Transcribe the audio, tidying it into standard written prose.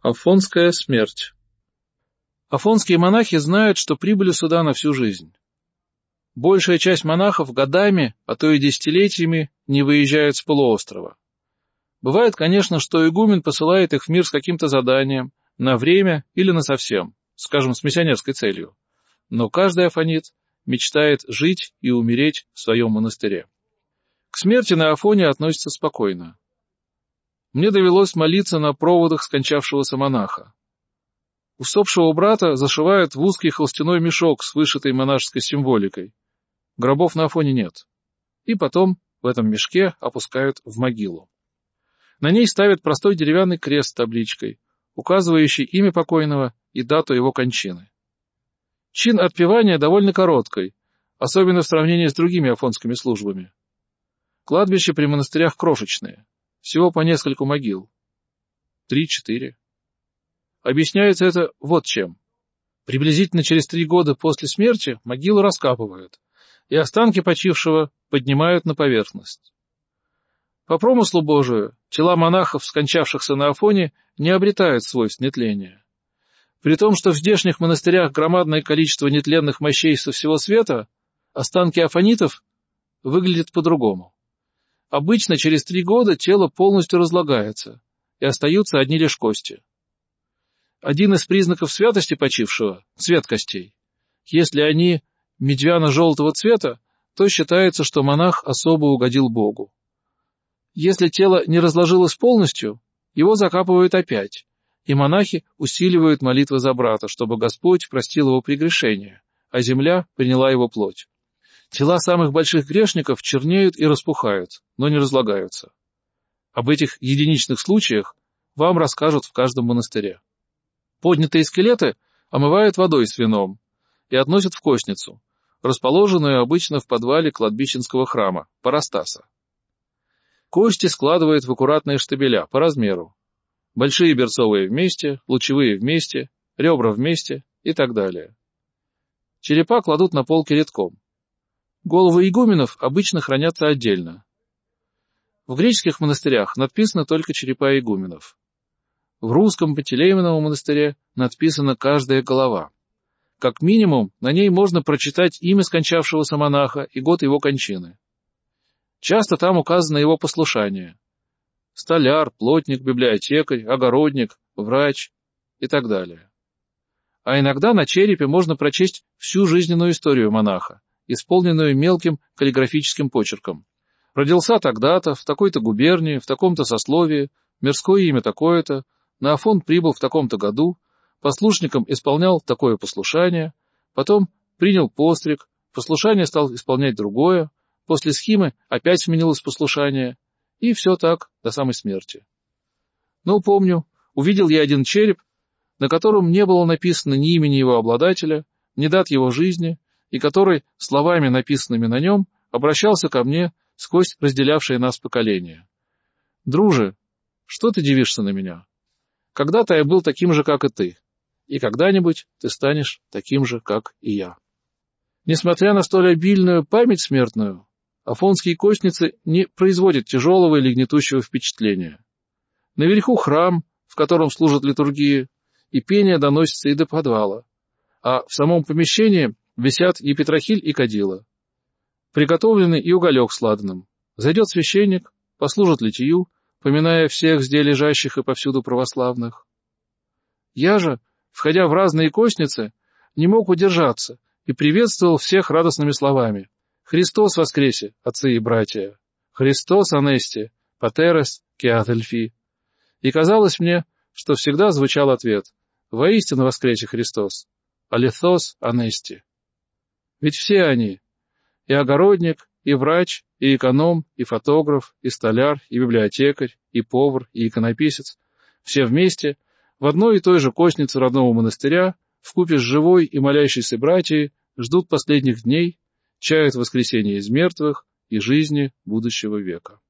Афонская смерть. Афонские монахи знают, что прибыли сюда на всю жизнь. Большая часть монахов годами, а то и десятилетиями не выезжают с полуострова. Бывает, конечно, что игумен посылает их в мир с каким-то заданием, на время или насовсем, скажем, с миссионерской целью. Но каждый афонит мечтает жить и умереть в своем монастыре. К смерти на Афоне относятся спокойно. Мне довелось молиться на проводах скончавшегося монаха. Усопшего брата зашивают в узкий холстяной мешок с вышитой монашеской символикой. Гробов на Афоне нет. И потом в этом мешке опускают в могилу. На ней ставят простой деревянный крест с табличкой, указывающий имя покойного и дату его кончины. Чин отпевания довольно короткий, особенно в сравнении с другими афонскими службами. Кладбища при монастырях крошечные, всего по нескольку могил. 3-4. Объясняется это вот чем. Приблизительно через 3 года после смерти могилу раскапывают, и останки почившего поднимают на поверхность. По промыслу Божию, тела монахов, скончавшихся на Афоне, не обретают свойств нетления. При том, что в здешних монастырях громадное количество нетленных мощей со всего света, останки афонитов выглядят по-другому. Обычно через 3 года тело полностью разлагается, и остаются одни лишь кости. Один из признаков святости почившего – цвет костей. Если они медвяно-желтого цвета, то считается, что монах особо угодил Богу. Если тело не разложилось полностью, его закапывают опять, и монахи усиливают молитвы за брата, чтобы Господь простил его прегрешения, а земля приняла его плоть. Тела самых больших грешников чернеют и распухают, но не разлагаются. Об этих единичных случаях вам расскажут в каждом монастыре. Поднятые скелеты омывают водой с вином и относят в костницу, расположенную обычно в подвале кладбищенского храма, парастаса. Кости складывают в аккуратные штабеля по размеру. Большие берцовые вместе, лучевые вместе, ребра вместе и так далее. Черепа кладут на полки рядком. Головы игуменов обычно хранятся отдельно. В греческих монастырях надписаны только черепа игуменов. В русском Пантелеймоновом монастыре надписана каждая голова. Как минимум, на ней можно прочитать имя скончавшегося монаха и год его кончины. Часто там указано его послушание. Столяр, плотник, библиотекарь, огородник, врач и так далее. А иногда на черепе можно прочесть всю жизненную историю монаха, исполненную мелким каллиграфическим почерком. Родился тогда-то, в такой-то губернии, в таком-то сословии, мирское имя такое-то, на Афон прибыл в таком-то году, послушником исполнял такое послушание, потом принял постриг, послушание стал исполнять другое, после схимы опять сменилось послушание, и все так до самой смерти. Но помню, увидел я один череп, на котором не было написано ни имени его обладателя, ни дат его жизни, и который словами, написанными на нем, обращался ко мне сквозь разделявшее нас поколение. «Друже, что ты дивишься на меня? Когда-то я был таким же, как и ты, и когда-нибудь ты станешь таким же, как и я». Несмотря на столь обильную память смертную, афонские костницы не производят тяжелого или гнетущего впечатления. Наверху храм, в котором служат литургии, и пение доносится и до подвала, а в самом помещении висят и петрохиль, и кадила. Приготовленный и уголек с ладаном. Зайдет священник, послужит литию, поминая всех здесь лежащих и повсюду православных. Я же, входя в разные костницы, не мог удержаться и приветствовал всех радостными словами: «Христос воскресе, отцы и братья! Христос анести, патерес кеательфи!» И казалось мне, что всегда звучал ответ: «Воистину воскресе Христос, алethos анести». Ведь все они, и огородник, и врач, и эконом, и фотограф, и столяр, и библиотекарь, и повар, и иконописец, все вместе, в одной и той же костнице родного монастыря, вкупе с живой и молящейся братьей, ждут последних дней, чают воскресения из мертвых и жизни будущего века.